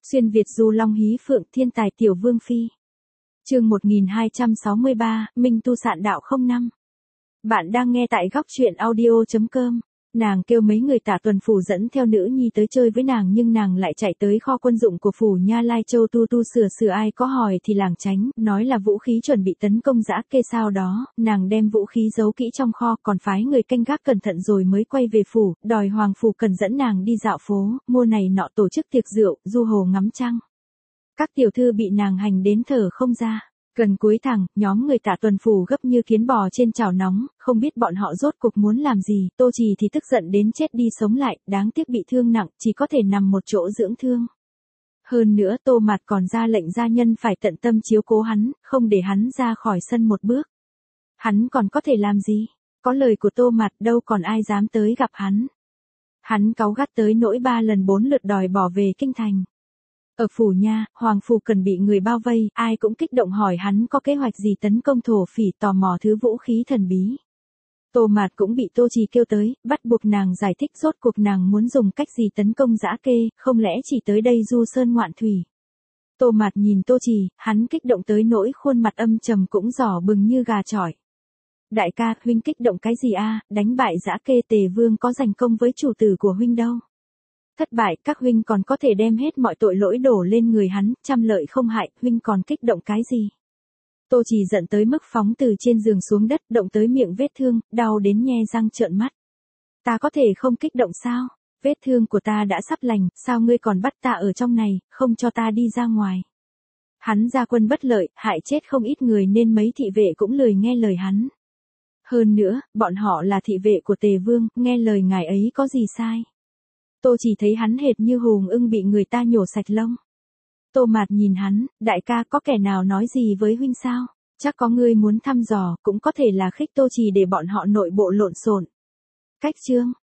Xuyên Việt du long hí phượng thiên tài tiểu vương phi. Chương 1263, Minh tu sạn đạo 05. Bạn đang nghe tại góc truyện audio.com. Nàng kêu mấy người Tả Tuần phủ dẫn theo nữ nhi tới chơi với nàng, nhưng nàng lại chạy tới kho quân dụng của phủ Nha Lai Châu tu sửa ai có hỏi thì làng tránh, nói là vũ khí chuẩn bị tấn công Dã Kê. Sau đó, nàng đem vũ khí giấu kỹ trong kho, còn phái người canh gác cẩn thận rồi mới quay về phủ, đòi hoàng phủ cần dẫn nàng đi dạo phố, mua này nọ, tổ chức tiệc rượu, du hồ ngắm trăng. Các tiểu thư bị nàng hành đến thở không ra. Gần cuối tháng, nhóm người Tả Tuần phủ gấp như kiến bò trên chảo nóng, không biết bọn họ rốt cuộc muốn làm gì. Tô Trì thì tức giận đến chết đi sống lại, đáng tiếc bị thương nặng, chỉ có thể nằm một chỗ dưỡng thương. Hơn nữa Tô Mạt còn ra lệnh gia nhân phải tận tâm chiếu cố hắn, không để hắn ra khỏi sân một bước. Hắn còn có thể làm gì? Có lời của Tô Mạt đâu còn ai dám tới gặp hắn. Hắn cáu gắt tới nỗi 3 lần 4 lượt đòi bỏ về kinh thành. Ở phủ Nha, hoàng phủ cần bị người bao vây, ai cũng kích động hỏi hắn có kế hoạch gì tấn công thổ phỉ, tò mò thứ vũ khí thần bí. Tô Mạt cũng bị Tô Trì kêu tới, bắt buộc nàng giải thích rốt cuộc nàng muốn dùng cách gì tấn công Dã Kê, không lẽ chỉ tới đây du sơn ngoạn thủy. Tô Mạt nhìn Tô Trì, hắn kích động tới nỗi khuôn mặt âm trầm cũng đỏ bừng như gà chọi. Đại ca, huynh kích động cái gì a? Đánh bại Dã Kê Tề Vương có giành công với chủ tử của huynh đâu. Thất bại, các huynh còn có thể đem hết mọi tội lỗi đổ lên người hắn, trăm lợi không hại, huynh còn kích động cái gì? Tô Trì giận tới mức phóng từ trên giường xuống đất, động tới miệng vết thương, đau đến nhe răng trợn mắt. Ta có thể không kích động sao? Vết thương của ta đã sắp lành, sao ngươi còn bắt ta ở trong này, không cho ta đi ra ngoài? Hắn ra quân bất lợi, hại chết không ít người nên mấy thị vệ cũng lười nghe lời hắn. Hơn nữa, bọn họ là thị vệ của Tề Vương, nghe lời ngài ấy có gì sai? Tô Trì thấy hắn hệt như hùng ưng bị người ta nhổ sạch lông. Tô Mạt nhìn hắn, đại ca, có kẻ nào nói gì với huynh sao? Chắc có ngươi muốn thăm dò, cũng có thể là khích Tô Trì để bọn họ nội bộ lộn xộn. Cách chương,